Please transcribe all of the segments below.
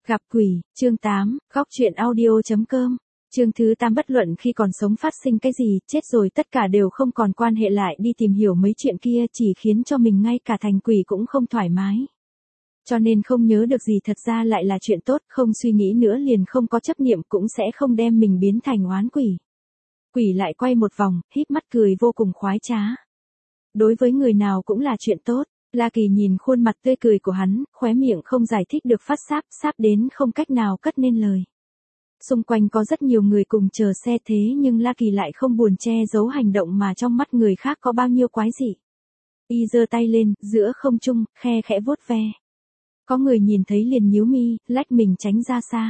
Gặp quỷ, chương 8, góc truyện audio.com. Chương thứ 8 bất luận khi còn sống phát sinh cái gì, chết rồi tất cả đều không còn quan hệ lại đi tìm hiểu mấy chuyện kia chỉ khiến cho mình ngay cả thành quỷ cũng không thoải mái. Cho nên không nhớ được gì thật ra lại là chuyện tốt, không suy nghĩ nữa liền không có chấp niệm cũng sẽ không đem mình biến thành oán quỷ. Quỷ lại quay một vòng, híp mắt cười vô cùng khoái trá. Đối với người nào cũng là chuyện tốt. La Kỳ nhìn khuôn mặt tươi cười của hắn, khóe miệng không giải thích được phát sáp đến không cách nào cất nên lời. Xung quanh có rất nhiều người cùng chờ xe thế nhưng La Kỳ lại không buồn che giấu hành động mà trong mắt người khác có bao nhiêu quái dị. Y giơ tay lên, giữa không trung, khe khẽ vuốt ve. Có người nhìn thấy liền nhíu mi, lách mình tránh ra xa.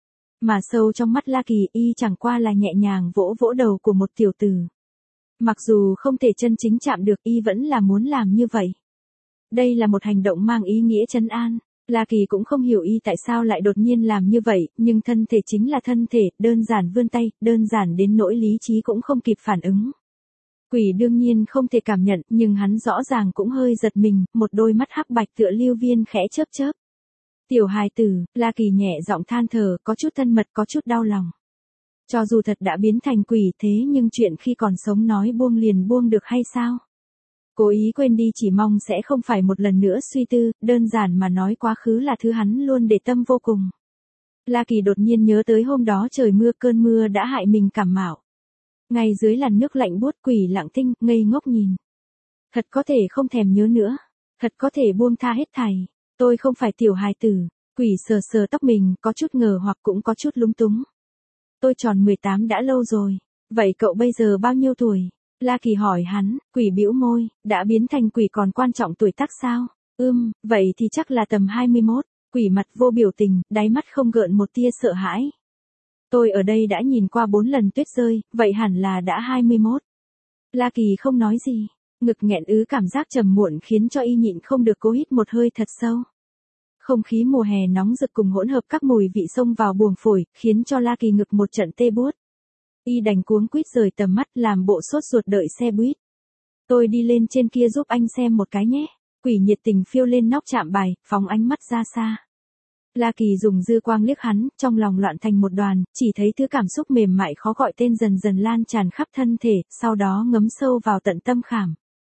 Mà sâu trong mắt La Kỳ y chẳng qua là nhẹ nhàng vỗ vỗ đầu của một tiểu tử. Mặc dù không thể chân chính chạm được y vẫn là muốn làm như vậy. Đây là một hành động mang ý nghĩa trấn an. La Kỳ cũng không hiểu y tại sao lại đột nhiên làm như vậy, nhưng thân thể chính là thân thể, đơn giản vươn tay, đơn giản đến nỗi lý trí cũng không kịp phản ứng. Quỷ đương nhiên không thể cảm nhận, nhưng hắn rõ ràng cũng hơi giật mình, một đôi mắt hắc bạch tựa lưu viên khẽ chớp chớp. Tiểu hài tử, La Kỳ nhẹ giọng than thở, có chút thân mật có chút đau lòng. Cho dù thật đã biến thành quỷ thế nhưng chuyện khi còn sống nói buông liền buông được hay sao? Cố ý quên đi chỉ mong sẽ không phải một lần nữa suy tư, đơn giản mà nói quá khứ là thứ hắn luôn để tâm vô cùng. La Kỳ đột nhiên nhớ tới hôm đó trời mưa cơn mưa đã hại mình cảm mạo. Ngay dưới làn nước lạnh buốt quỷ lặng thinh, ngây ngốc nhìn. Thật có thể không thèm nhớ nữa. Thật có thể buông tha hết thảy. Tôi không phải tiểu hài tử. Quỷ sờ sờ tóc mình, có chút ngờ hoặc cũng có chút lúng túng. Tôi tròn 18 đã lâu rồi. Vậy cậu bây giờ bao nhiêu tuổi? La Kỳ hỏi hắn, quỷ bĩu môi, đã biến thành quỷ còn quan trọng tuổi tác sao? Vậy thì chắc là tầm 21, quỷ mặt vô biểu tình, đáy mắt không gợn một tia sợ hãi. Tôi ở đây đã nhìn qua 4 lần tuyết rơi, vậy hẳn là đã 21. La Kỳ không nói gì, ngực nghẹn cảm giác trầm muộn khiến cho y nhịn không được cố hít một hơi thật sâu. Không khí mùa hè nóng rực cùng hỗn hợp các mùi vị xông vào buồng phổi, khiến cho La Kỳ ngực một trận tê buốt. Y đành cuống quýt rời tầm mắt làm bộ sốt ruột đợi xe buýt. Tôi đi lên trên kia giúp anh xem một cái nhé. Quỷ nhiệt tình phiêu lên nóc chạm bài, phóng ánh mắt ra xa. La Kỳ dùng dư quang liếc hắn, trong lòng loạn thành một đoàn, chỉ thấy thứ cảm xúc mềm mại khó gọi tên dần dần lan tràn khắp thân thể, sau đó ngấm sâu vào tận tâm khảm.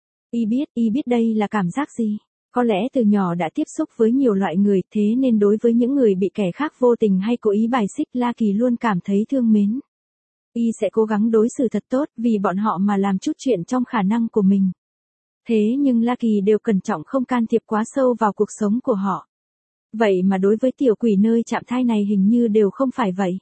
Y biết đây là cảm giác gì. Có lẽ từ nhỏ đã tiếp xúc với nhiều loại người, thế nên đối với những người bị kẻ khác vô tình hay cố ý bài xích La Kỳ luôn cảm thấy thương mến. Y sẽ cố gắng đối xử thật tốt vì bọn họ mà làm chút chuyện trong khả năng của mình. Thế nhưng La Kỳ đều cẩn trọng không can thiệp quá sâu vào cuộc sống của họ. Vậy mà đối với tiểu quỷ nơi chạm thai này hình như đều không phải vậy.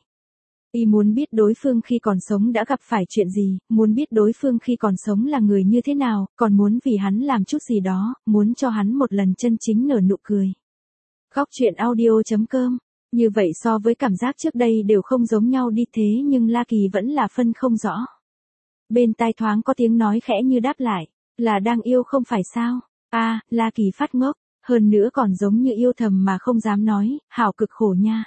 Y muốn biết đối phương khi còn sống đã gặp phải chuyện gì, muốn biết đối phương khi còn sống là người như thế nào, còn muốn vì hắn làm chút gì đó, muốn cho hắn một lần chân chính nở nụ cười. Góc truyện audio.com. Như vậy so với cảm giác trước đây đều không giống nhau đi thế nhưng La Kỳ vẫn là phân không rõ. Bên tai thoáng có tiếng nói khẽ như đáp lại, là đang yêu không phải sao? La Kỳ phát ngốc, hơn nữa còn giống như yêu thầm mà không dám nói, hảo cực khổ nha.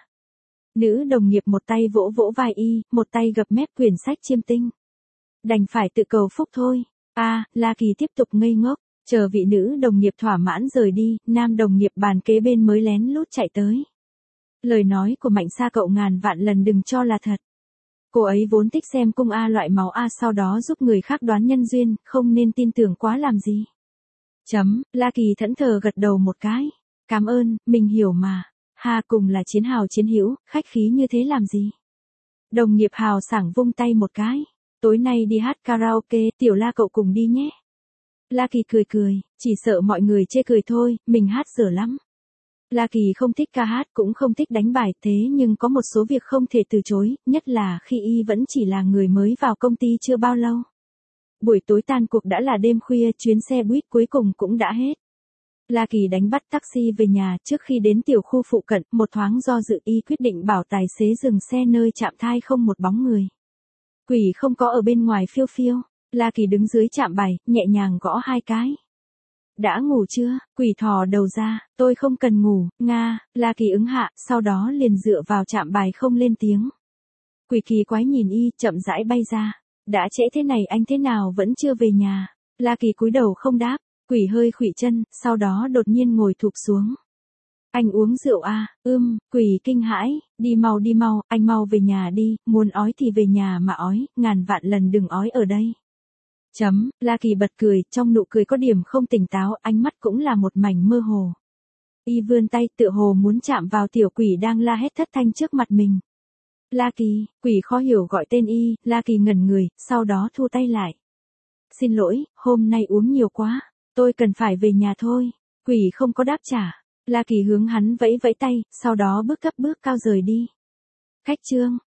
Nữ đồng nghiệp một tay vỗ vỗ vai y, một tay gập mép quyển sách chiêm tinh. Đành phải tự cầu phúc thôi. La Kỳ tiếp tục ngây ngốc, chờ vị nữ đồng nghiệp thỏa mãn rời đi, nam đồng nghiệp bàn kế bên mới lén lút chạy tới. Lời nói của Mạnh Sa cậu ngàn vạn lần đừng cho là thật. Cô ấy vốn thích xem cung loại máu sau đó giúp người khác đoán nhân duyên, không nên tin tưởng quá làm gì. La Kỳ thẫn thờ gật đầu một cái. Cảm ơn, mình hiểu mà. Cùng là chiến hào chiến hữu, khách khí như thế làm gì? Đồng nghiệp hào sảng vung tay một cái. Tối nay đi hát karaoke, tiểu La cậu cùng đi nhé. La Kỳ cười, chỉ sợ mọi người chê cười thôi, mình hát dở lắm. La Kỳ không thích ca hát cũng không thích đánh bài thế nhưng có một số việc không thể từ chối, nhất là khi y vẫn chỉ là người mới vào công ty chưa bao lâu. Buổi tối tan cuộc đã là đêm khuya, chuyến xe buýt cuối cùng cũng đã hết. La Kỳ đánh bắt taxi về nhà, trước khi đến tiểu khu phụ cận, một thoáng do dự y quyết định bảo tài xế dừng xe nơi chạm thai không một bóng người. Quỷ không có ở bên ngoài phiêu phiêu, La Kỳ đứng dưới chạm bài, nhẹ nhàng gõ 2 cái. Đã ngủ chưa? Quỷ thò đầu ra, tôi không cần ngủ, La Kỳ ứng hạ, sau đó liền dựa vào chạm bài không lên tiếng. Quỷ kỳ quái nhìn y, chậm rãi bay ra. Đã trễ thế này anh thế nào vẫn chưa về nhà? La Kỳ cúi đầu không đáp, quỷ hơi khuỵu chân, sau đó đột nhiên ngồi thụp xuống. Anh uống rượu à, quỷ kinh hãi, đi mau, anh mau về nhà đi, muốn ói thì về nhà mà ói, ngàn vạn lần đừng ói ở đây. La Kỳ bật cười, trong nụ cười có điểm không tỉnh táo, ánh mắt cũng là một mảnh mơ hồ. Y vươn tay tựa hồ muốn chạm vào tiểu quỷ đang la hét thất thanh trước mặt mình. La Kỳ, quỷ khó hiểu gọi tên Y, La Kỳ ngẩn người, sau đó thu tay lại. Xin lỗi, hôm nay uống nhiều quá, tôi cần phải về nhà thôi. Quỷ không có đáp trả. La Kỳ hướng hắn vẫy vẫy tay, sau đó bước cao rời đi. Khách trương,